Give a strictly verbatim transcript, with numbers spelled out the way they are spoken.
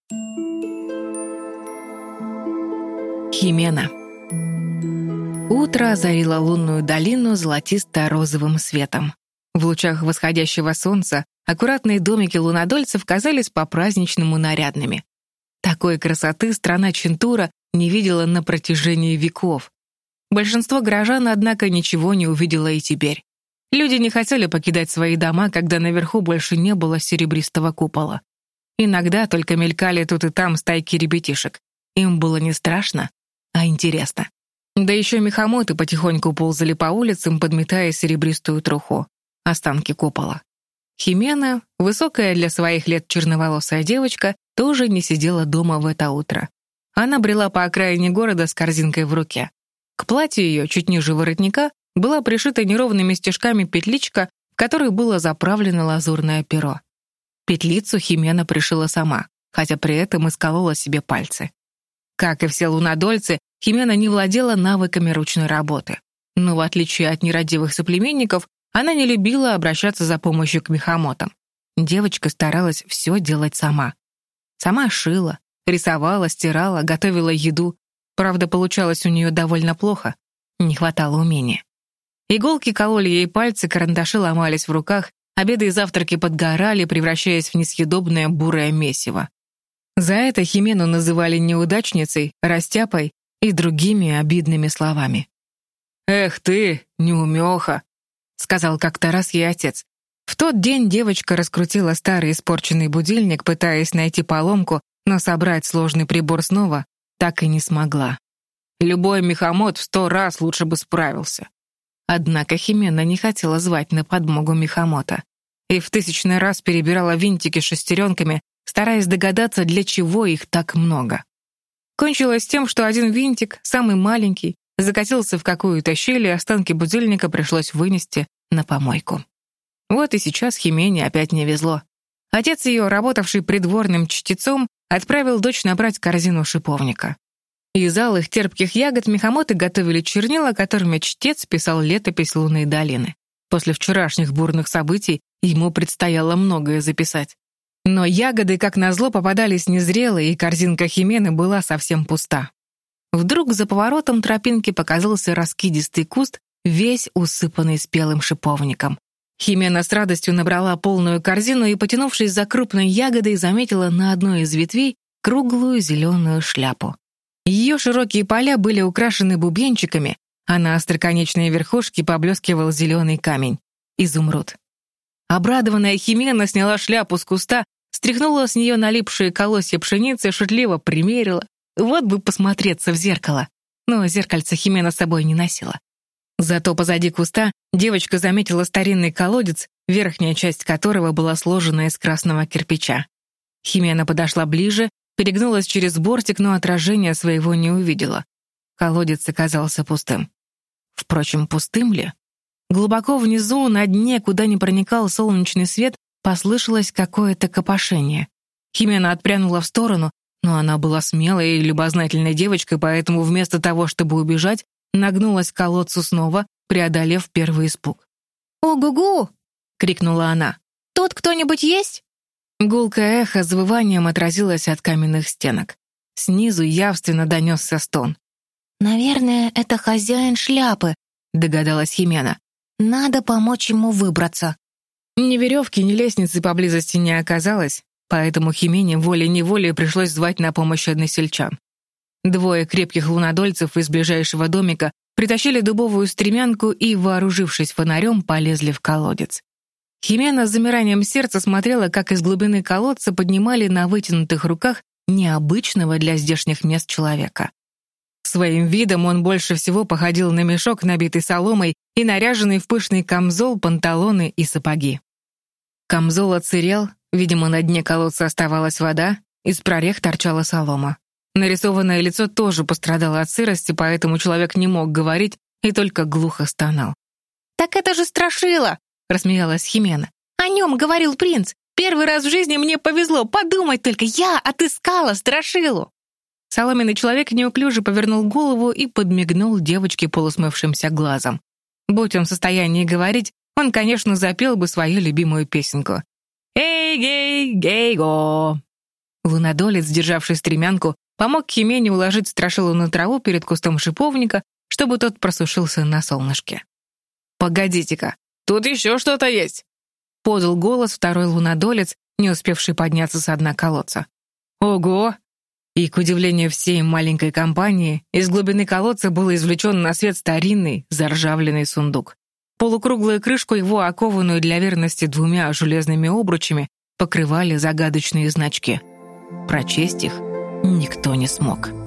Химена. Утро озарило лунную долину золотисто-розовым светом. В лучах восходящего солнца аккуратные домики лунодольцев казались по-праздничному нарядными. Такой красоты страна Чинтура не видела на протяжении веков. Большинство горожан, однако, ничего не увидело и теперь. Люди не хотели покидать свои дома, когда наверху больше не было серебристого купола. Иногда только мелькали тут и там стайки ребятишек. Им было не страшно, а интересно. Да еще мехамоты потихоньку ползали по улицам, подметая серебристую труху, останки купола. Химена, высокая для своих лет черноволосая девочка, тоже не сидела дома в это утро. Она брела по окраине города с корзинкой в руке. К платью ее, чуть ниже воротника, была пришита неровными стежками петличка, в которой было заправлено лазурное перо. Петлицу Химена пришила сама, хотя при этом исколола себе пальцы. Как и все лунодольцы, Химена не владела навыками ручной работы. Но в отличие от нерадивых соплеменников, она не любила обращаться за помощью к мехамотам. Девочка старалась все делать сама. Сама шила, рисовала, стирала, готовила еду. Правда, получалось у нее довольно плохо. Не хватало умения. Иголки кололи ей пальцы, карандаши ломались в руках, обеды и завтраки подгорали, превращаясь в несъедобное бурое месиво. За это Химену называли неудачницей, растяпой и другими обидными словами. «Эх ты, неумеха!» — сказал как-то раз ей отец. В тот день девочка раскрутила старый испорченный будильник, пытаясь найти поломку, но собрать сложный прибор снова так и не смогла. Любой мехамот в сто раз лучше бы справился. Однако Химена не хотела звать на подмогу мехамота и в тысячный раз перебирала винтики с шестеренками, стараясь догадаться, для чего их так много. Кончилось тем, что один винтик, самый маленький, закатился в какую-то щель, и останки будильника пришлось вынести на помойку. Вот и сейчас Химене опять не везло. Отец ее, работавший придворным чтецом, отправил дочь набрать корзину шиповника. Из алых терпких ягод мехамоты готовили чернила, которыми чтец писал летопись лунной долины. После вчерашних бурных событий ему предстояло многое записать. Но ягоды, как назло, попадались незрелые, и корзинка Химены была совсем пуста. Вдруг за поворотом тропинки показался раскидистый куст, весь усыпанный спелым шиповником. Химена с радостью набрала полную корзину и, потянувшись за крупной ягодой, заметила на одной из ветвей круглую зеленую шляпу. Ее широкие поля были украшены бубенчиками, а на остроконечной верхушке поблескивал зеленый камень — изумруд. Обрадованная Химена сняла шляпу с куста, стряхнула с нее налипшие колосья пшеницы, шутливо примерила. Вот бы посмотреться в зеркало. Но зеркальце Химена с собой не носила. Зато позади куста девочка заметила старинный колодец, верхняя часть которого была сложена из красного кирпича. Химена подошла ближе, перегнулась через бортик, но отражения своего не увидела. Колодец оказался пустым. Впрочем, пустым ли? Глубоко внизу, на дне, куда не проникал солнечный свет, послышалось какое-то копошение. Химена отпрянула в сторону, но она была смелой и любознательной девочкой, поэтому вместо того, чтобы убежать, нагнулась к колодцу снова, преодолев первый испуг. «Ого-го!» — крикнула она. «Тут кто-нибудь есть?» Гулкое эхо с завыванием отразилось от каменных стенок. Снизу явственно донесся стон. «Наверное, это хозяин шляпы», — догадалась Химена. «Надо помочь ему выбраться». Ни веревки, ни лестницы поблизости не оказалось, поэтому Химене волей-неволей пришлось звать на помощь односельчан. Двое крепких лунодольцев из ближайшего домика притащили дубовую стремянку и, вооружившись фонарем, полезли в колодец. Химена с замиранием сердца смотрела, как из глубины колодца поднимали на вытянутых руках необычного для здешних мест человека. Своим видом он больше всего походил на мешок, набитый соломой и наряженный в пышный камзол, панталоны и сапоги. Камзол отсырел, видимо, на дне колодца оставалась вода, из прорех торчала солома. Нарисованное лицо тоже пострадало от сырости, поэтому человек не мог говорить и только глухо стонал. «Так это же Страшила!» — рассмеялась Химена. «О нем говорил принц. Первый раз в жизни мне повезло. Подумай только, я отыскала Страшилу!» Соломенный человек неуклюже повернул голову и подмигнул девочке полусмывшимся глазом. Будь он в состоянии говорить, он, конечно, запел бы свою любимую песенку. «Эй, гей, гей-го!» Лунодолец, державший стремянку, помог Химене уложить страшилу на траву перед кустом шиповника, чтобы тот просушился на солнышке. «Погодите-ка, тут еще что-то есть!» — подал голос второй лунодолец, не успевший подняться со дна колодца. «Ого!» И, к удивлению всей маленькой компании, из глубины колодца был извлечен на свет старинный, заржавленный сундук. Полукруглую крышку его, окованную для верности двумя железными обручами, покрывали загадочные значки. Прочесть их никто не смог.